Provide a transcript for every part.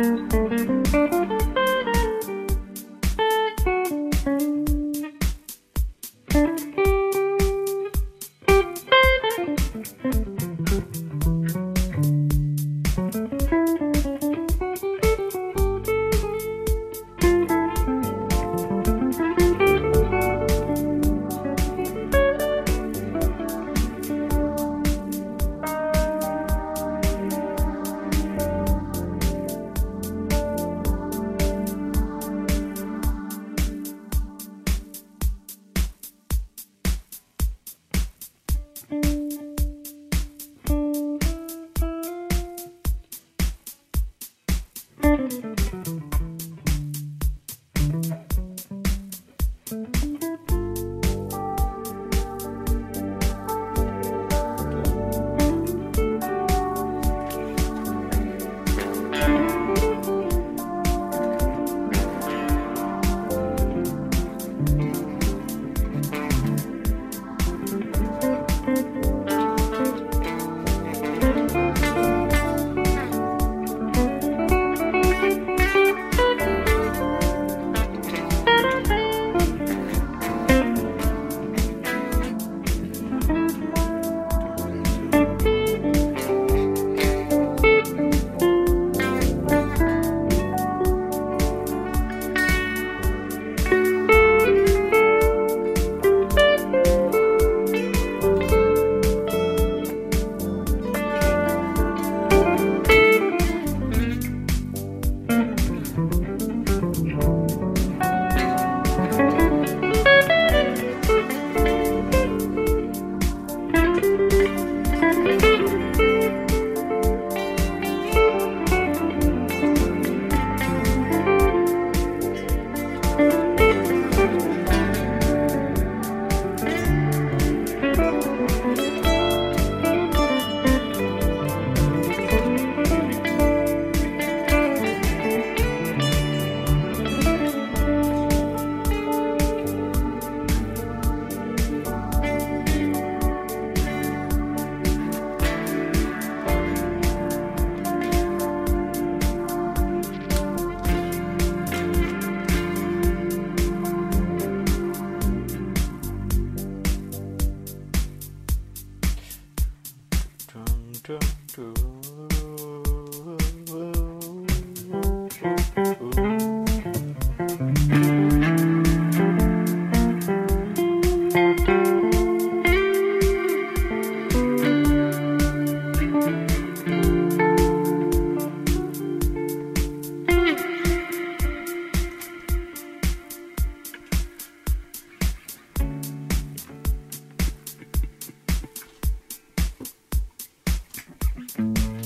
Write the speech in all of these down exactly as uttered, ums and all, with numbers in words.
Thank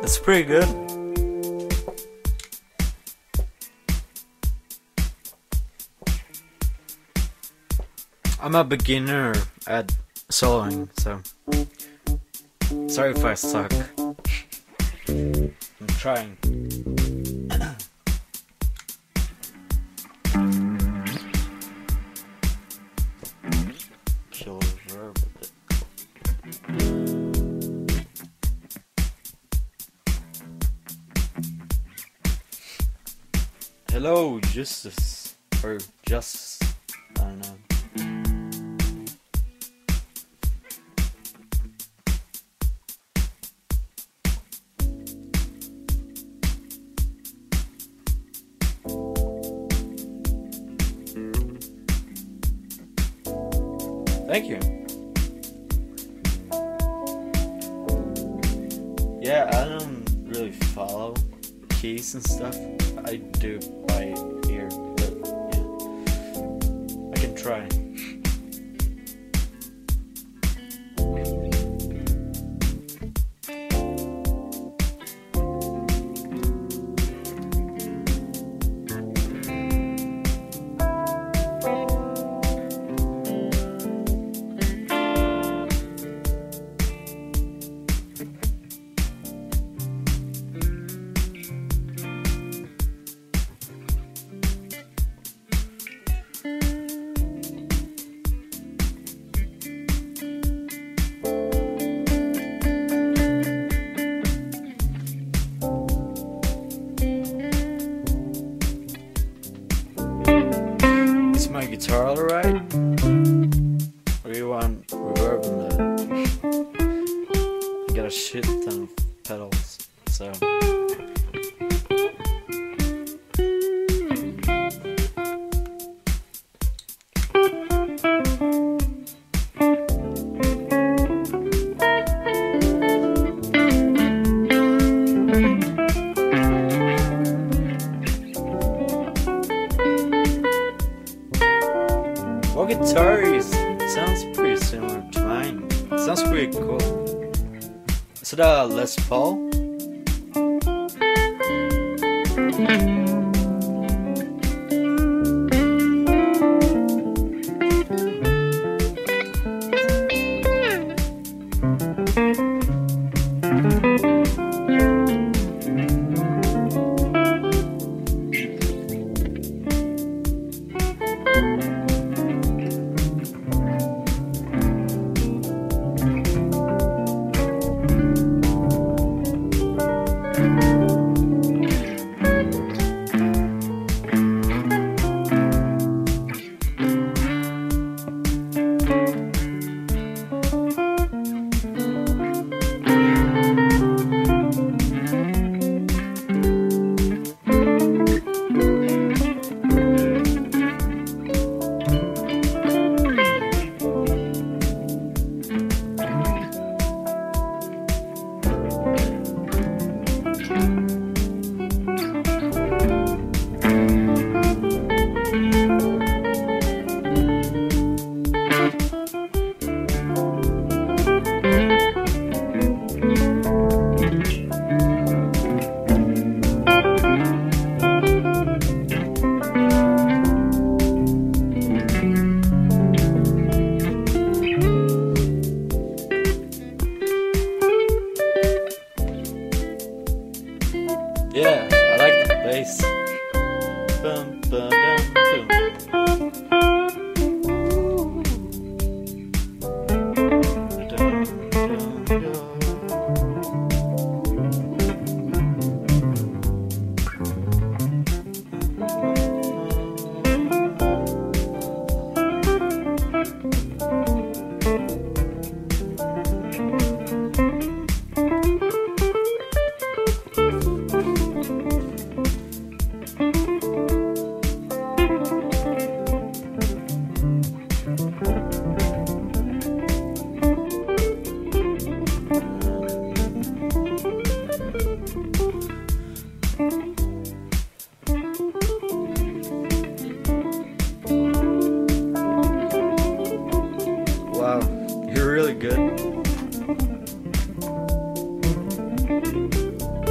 It's pretty good. I'm a beginner at soloing, so sorry if I suck. I'm trying. Kill the verb a bit. Hello, Justice. Or Justice. I don't know. Thank you. Yeah, I don't really follow keys and stuff. I do by ear, but yeah, I can try. Is my guitar alright? Or do you want reverb in that? I got a shit ton of pedals, so. Well, guitar is, sounds pretty similar to mine. It sounds pretty cool. Is it a Les Paul? Yeah, I like the bass. Bum, ba, dum, boom. Dum, dum, dum. Wow, you're really good.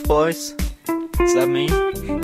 Milk Boys? Is that me?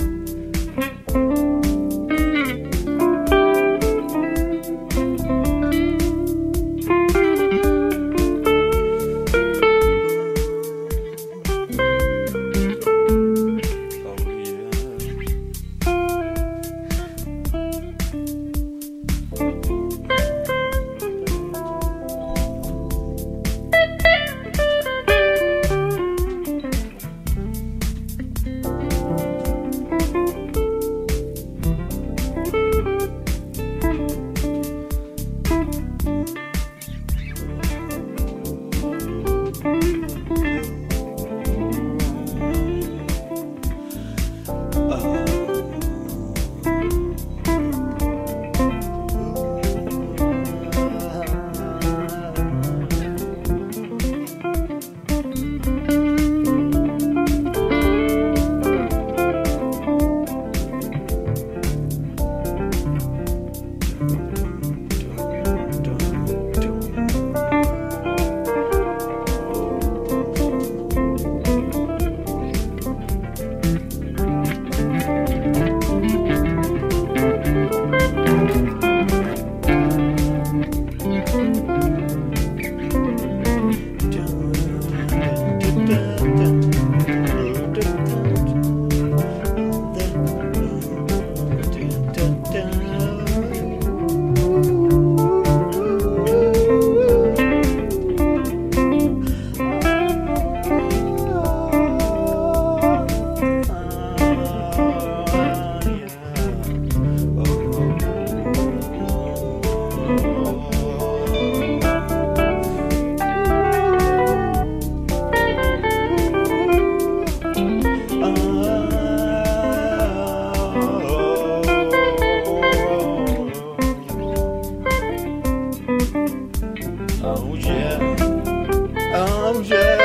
Oh yeah, oh yeah.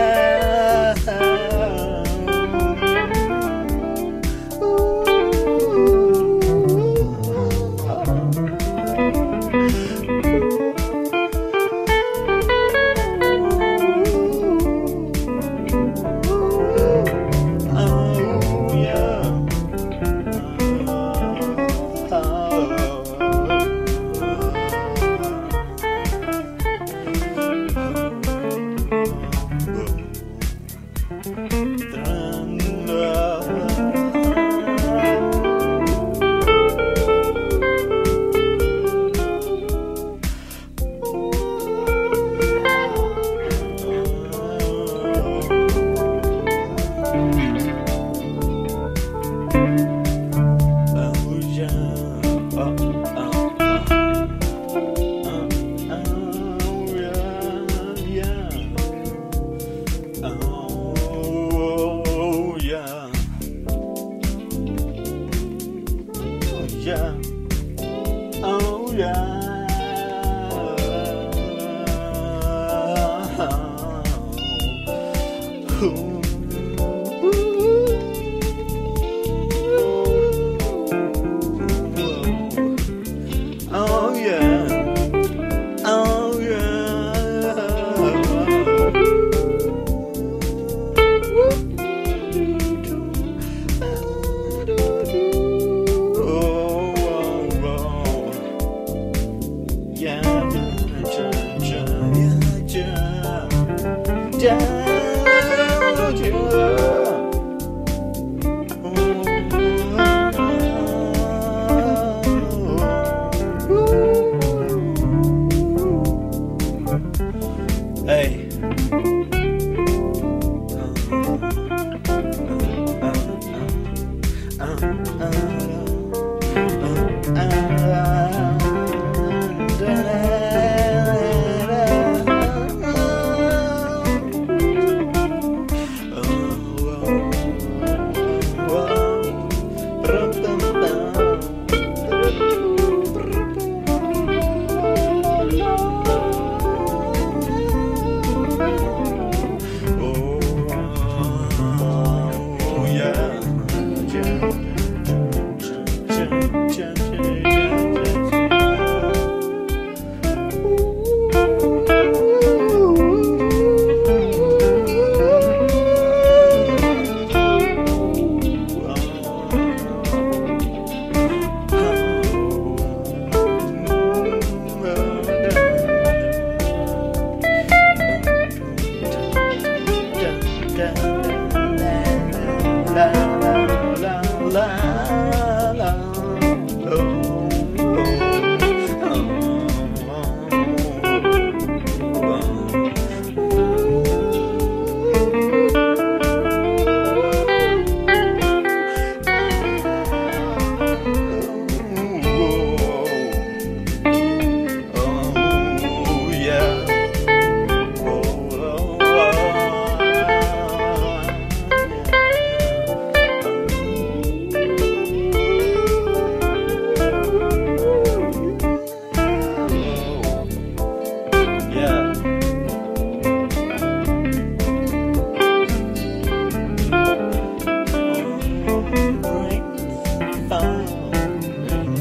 Yeah. Oh yeah. Ooh. Oh yeah. Oh yeah.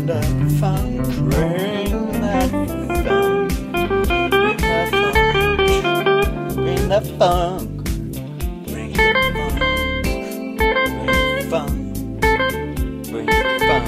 that funk, bring that funk, bring that funk, bring that funk, bring that funk, bring that funk.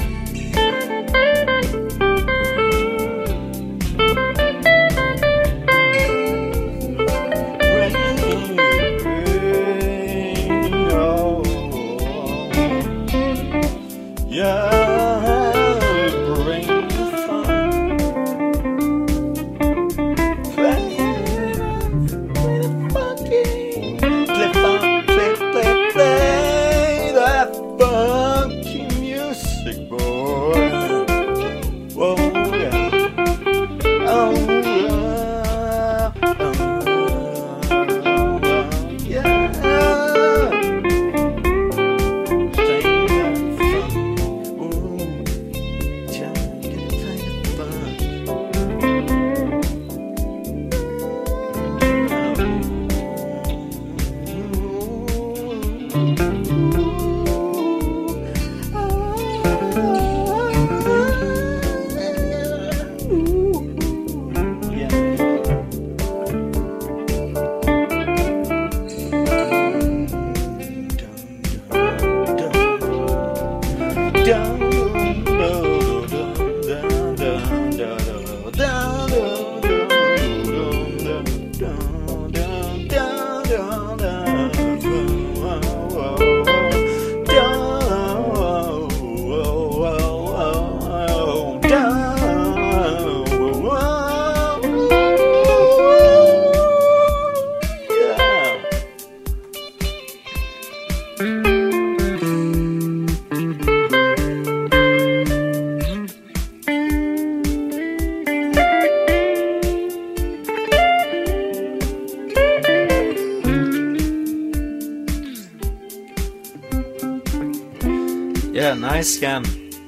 Yeah, nice scan.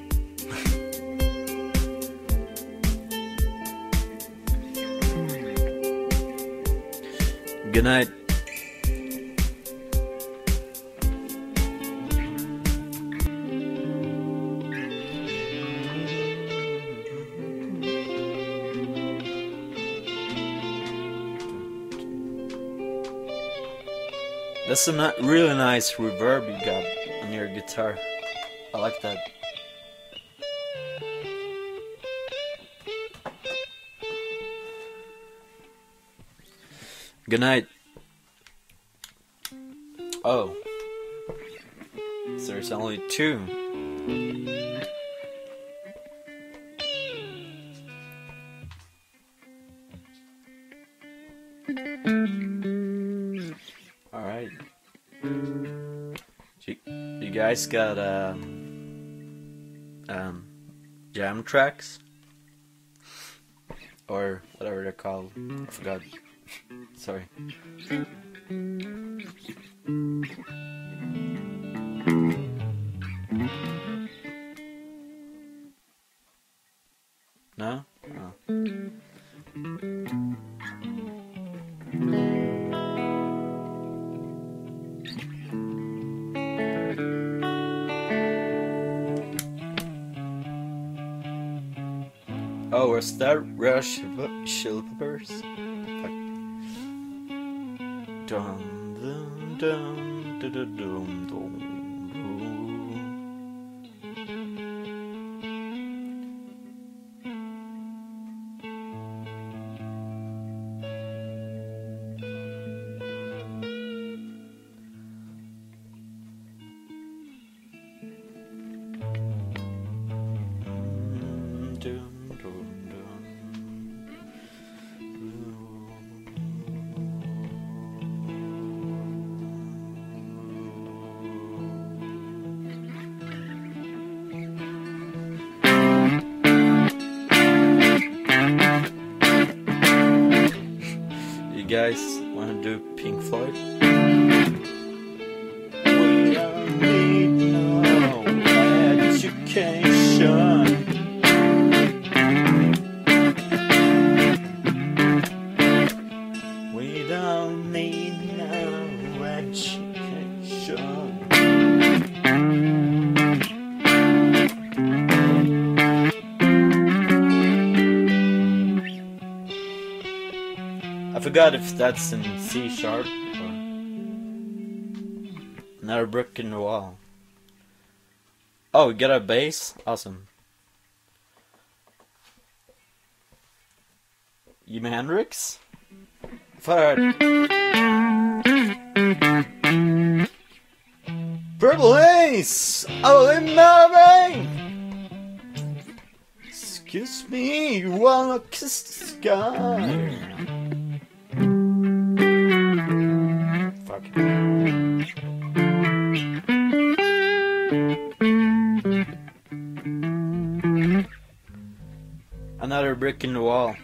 Good night. That's a ni- really nice reverb you got on your guitar. I like that. Good night. Oh. So there's only two. Alright. You, you guys got um, um, jam tracks? Or whatever they're called. I forgot. Sorry. No? Oh. Oh, was that Rush Chili Peppers? Dun dun dun dun dun dun dun. You guys wanna do Pink Floyd? We don't need no education. We don't need no education. forgot if that's in C sharp or another brick in the wall. Oh, we got a bass? Awesome. Jimi Hendrix? Fire. Purple haze all in my vein. Excuse me while I kiss the sky. Fuck. Another brick in the wall.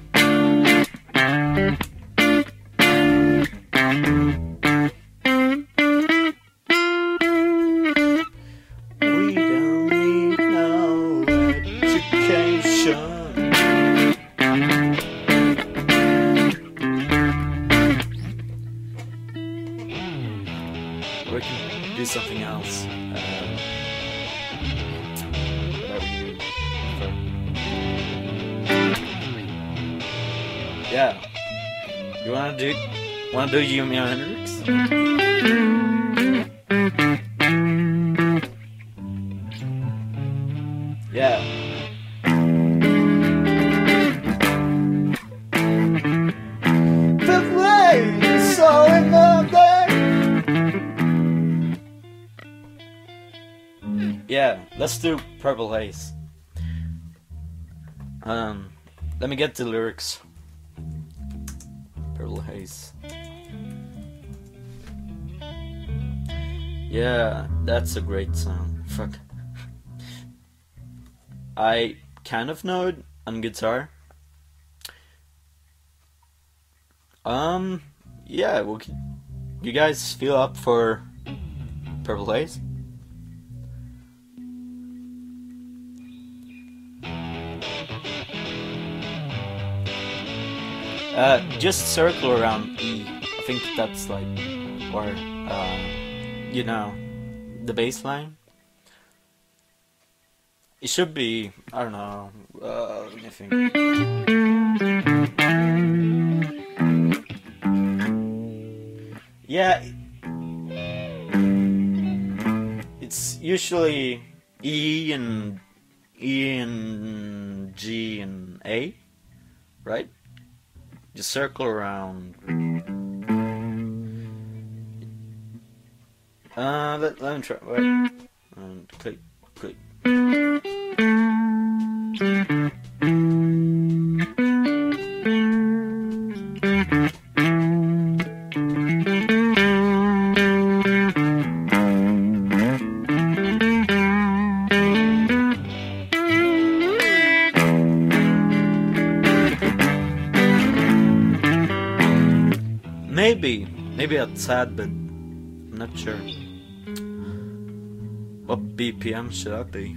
We don't need no education. We can do something else. Uh, whatever you prefer. Yeah. You wanna do wanna do Jimi Hendrix? Yeah. The flames all in my day. Yeah, let's do Purple Haze. Um, let me get the lyrics. Purple Haze. Yeah, that's a great song. Fuck. I kind of know it on guitar. Um, yeah, well, you guys feel up for Purple Haze? Uh, just circle around E. I think that's like, or, uh, you know, the bass line. It should be, I don't know, uh, let me think. Yeah, it's usually E and E and G and A, right? Just circle around. Uh, let, let me try. Wait. And click, click. Maybe, maybe that's sad, but I'm not sure. What B P M should that be?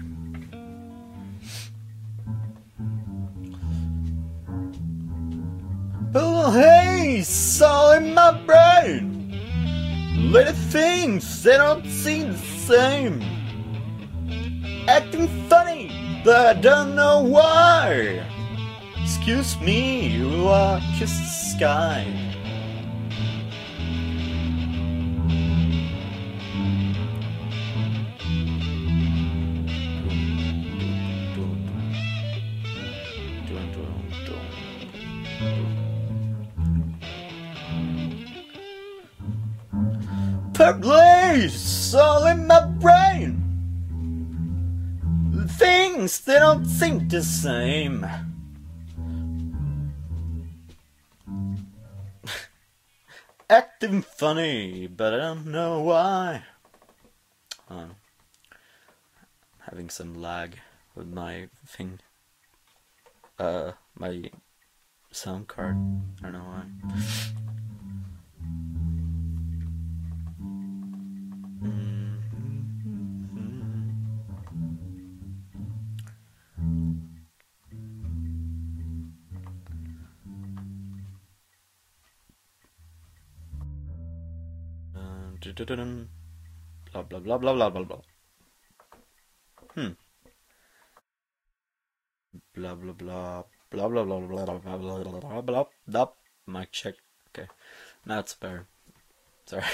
Oh, hey, it's all in my brain. Little things, they don't seem the same. Acting funny, but I don't know why. Excuse me while I kiss the sky. Purple haze all in my brain. Things they don't seem the same. Acting funny, but I don't know why. Uh, having some lag with my thing. Uh, my sound card. I don't know why. Blah blah blah blah blah blah blah. Hmm. Blah blah blah blah blah blah blah blah blah blah blah. Mic check. Okay. Now it's better. Sorry.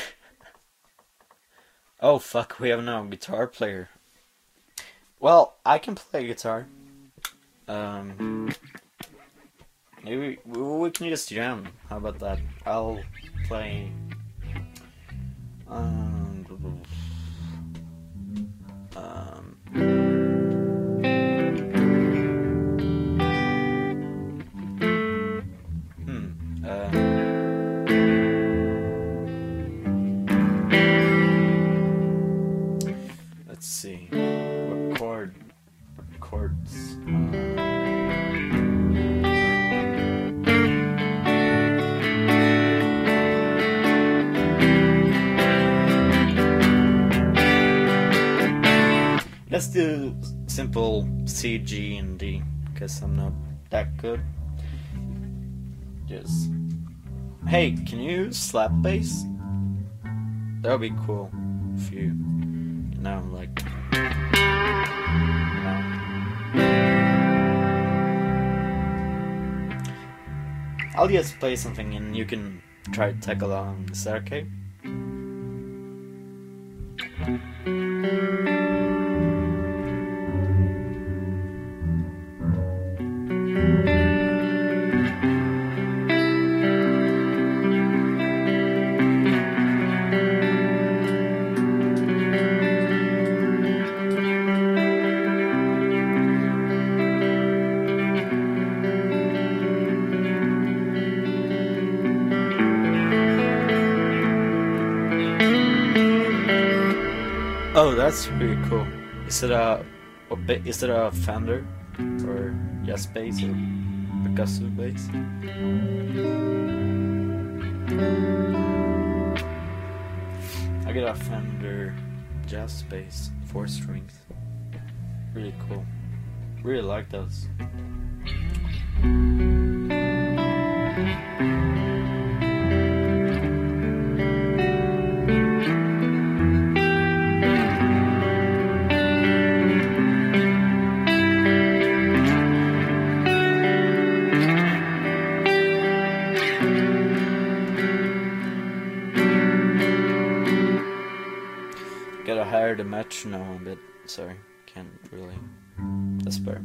Oh fuck, we have no guitar player. Well, I can play guitar. Um, maybe we, we can just jam. How about that? I'll play. Um. Um. Hmm. Uh. Let's see. What chord? What chords? Let's do simple C, G, and D, because I'm not that good. Just, hey, can you slap bass? That would be cool if you, now I'm like, no. I'll just play something and you can try to tag along. Is that okay? Oh, that's pretty cool. Is it a, a ba- is it a Fender or jazz bass or percussive bass? I got a Fender jazz bass, four strings. Really cool. Really like those. Gotta hire the metronome a bit. Sorry, can't really. That's better.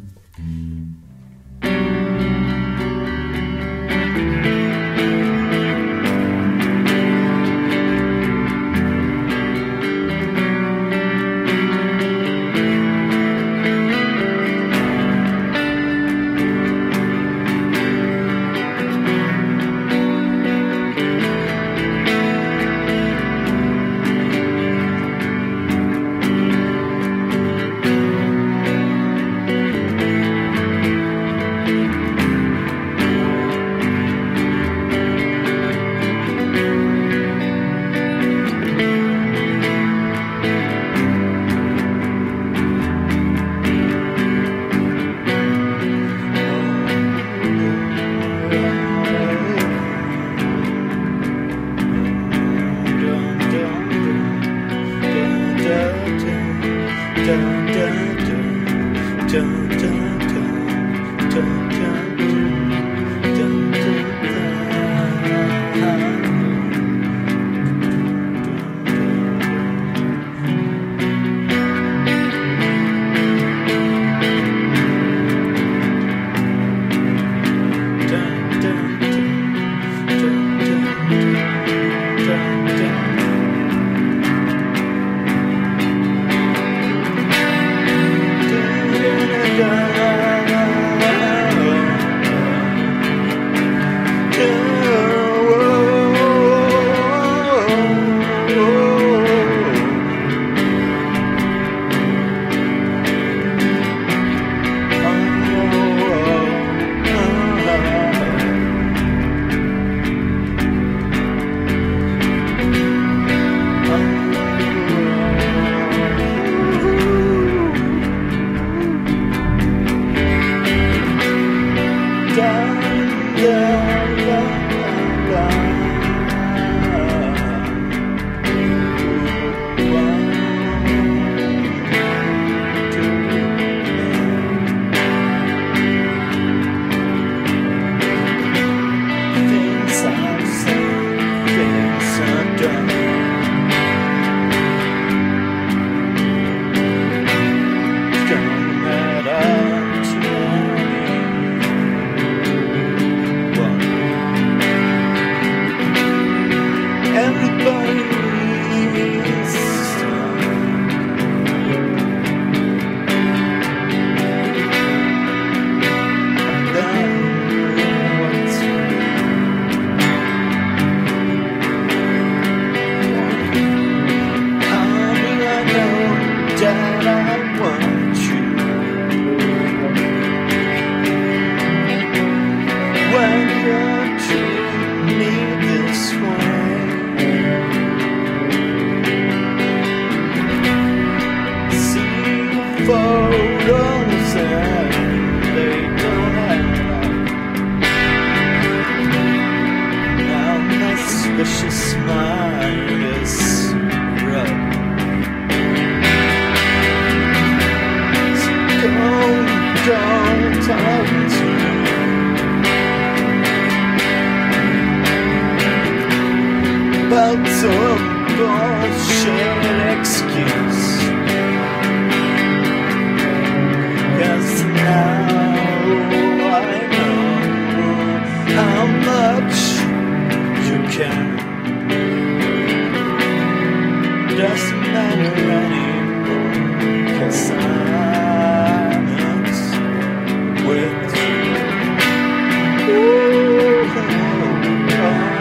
don't talk to me about some bullshit excuse. Cause now I know how much you care. Doesn't matter anymore, cause I'm with you. Ooh, oh, oh.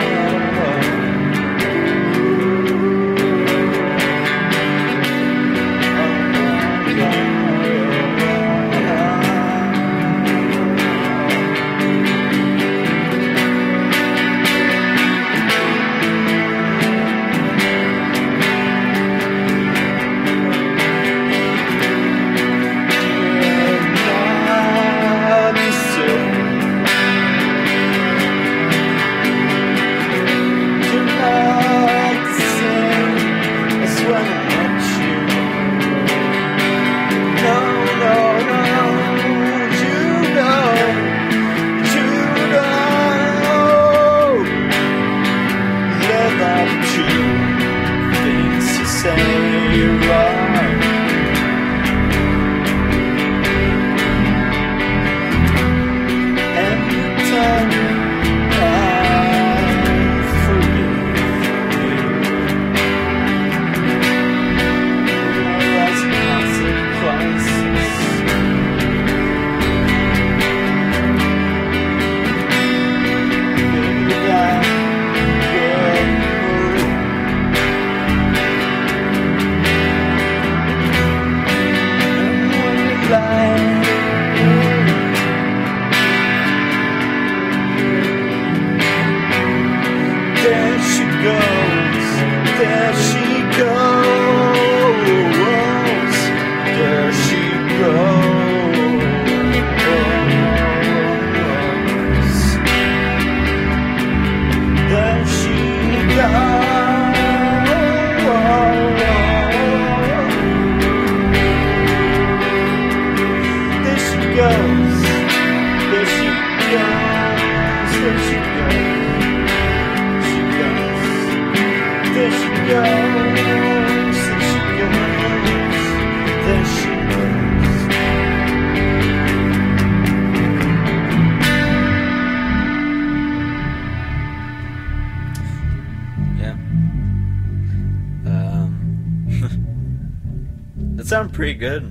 Sound pretty good.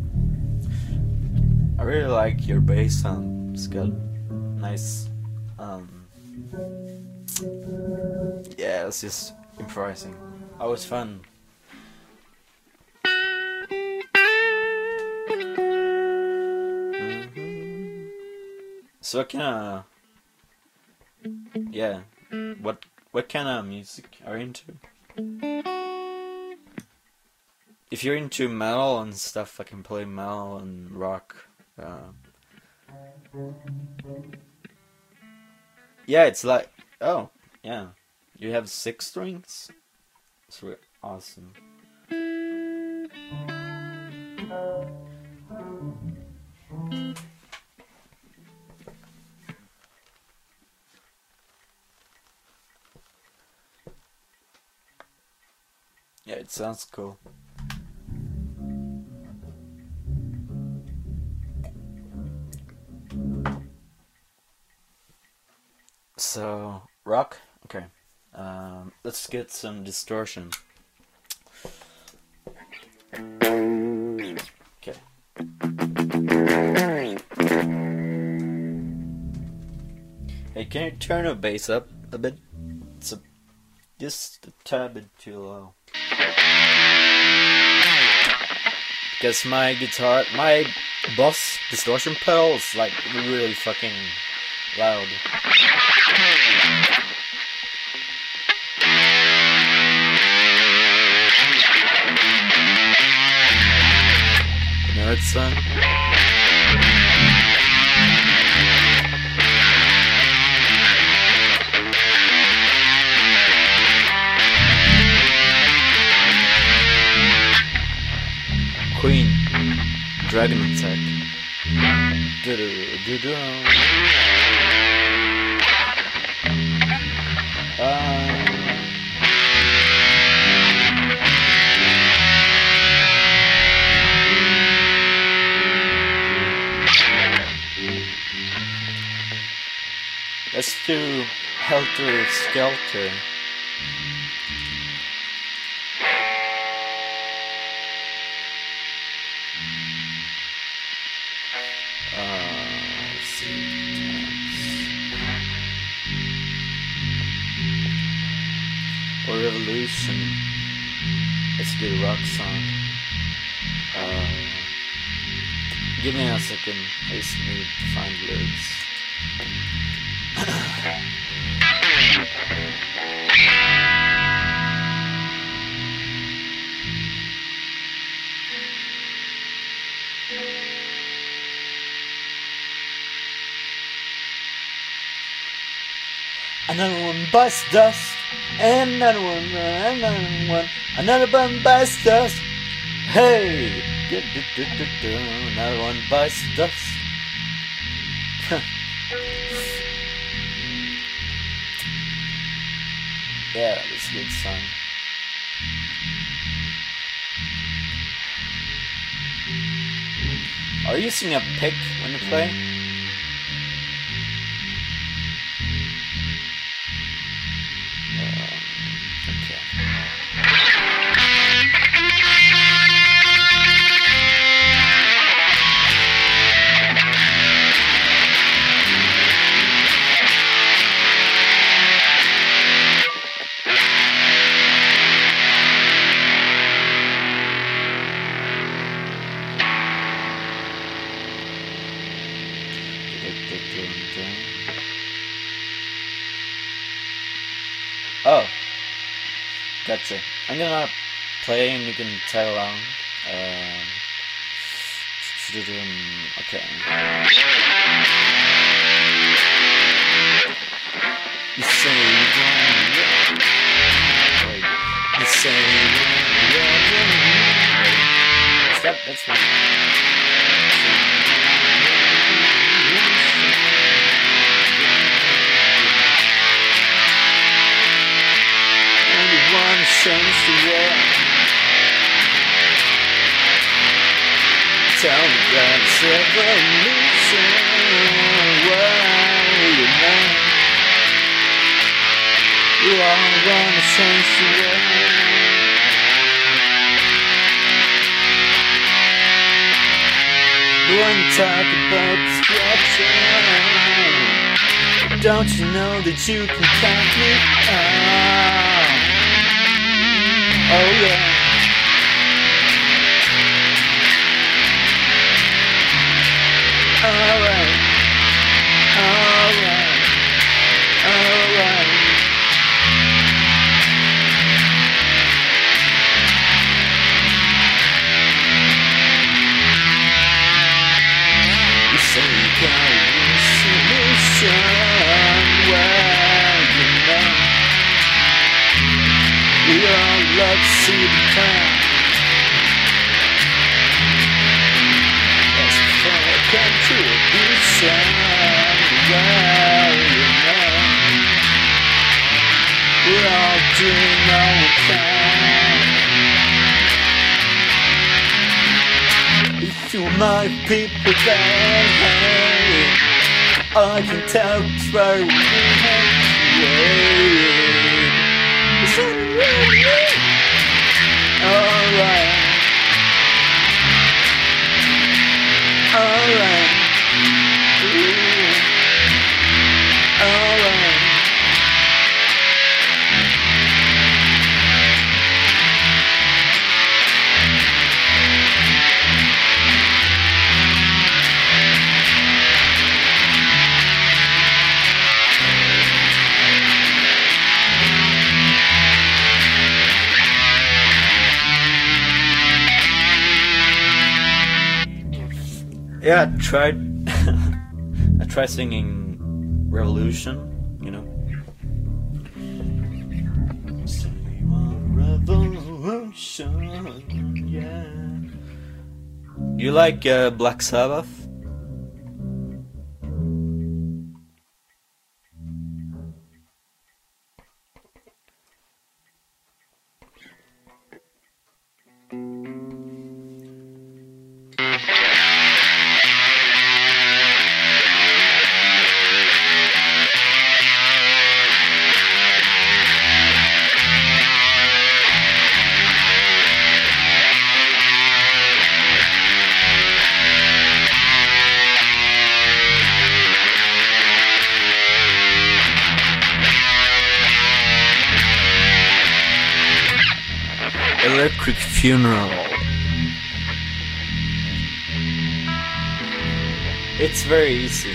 I really like your bass sound. It's got nice um yeah, it's just improvising. Always fun. Mm-hmm. So what kinda yeah, what what kind of music are you into? If you're into metal and stuff, I can play metal and rock. Uh, yeah, it's like, oh, yeah. You have six strings? It's really awesome. Yeah, it sounds cool. So, rock? Okay. Um, let's get some distortion. Okay. Hey, can you turn the bass up a bit? It's a, just a tad bit too low. Because my guitar, my Boss distortion pedal is like really fucking loud. You know it's uh Queen, Dragon Attack. Do-do-do-do. Uh, let's do Helter Skelter. Or Revolution. Let's do a rock song. Uh, give me a second. I just need to find lyrics. Another one bites dust, another one, another one, another one bites dust. Hey, do, do, do, do, do. Another one bites dust. Yeah, that's a good song. Are you using a pick when you play? Oh, gotcha. I'm gonna play and you can tag along. Um, okay. You say you don't. Wait. You say you don't. Stop. That's fine. Change the world. Tell me that's revolution. Well, you know, you all wanna change the world. When you talk about destruction, don't you know that you can count me out? Oh yeah. Alright. Alright. Alright. You say you got a solution. Well, you know, we all love to see the plan. That's for a contribution. Well, you know, we're all doing all we can. If you my people then, hey, I can tell it's very weird. Alright. Alright. Alright. Yeah, I tried. I tried singing Revolution, you know. Say you want revolution, yeah. You like uh, Black Sabbath? funeral. It's very easy.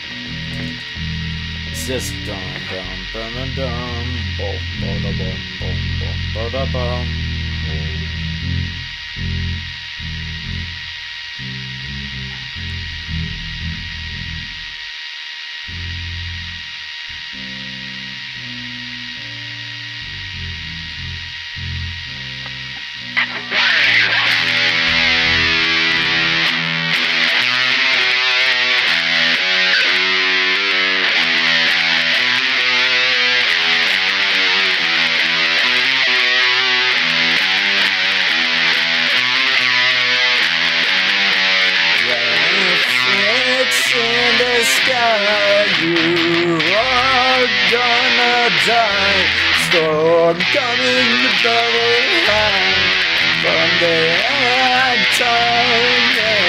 It's just dum dum dum dum dum bum bum bum bum bum bum. In the sky, you are gonna die. Storm coming to double high from the end time.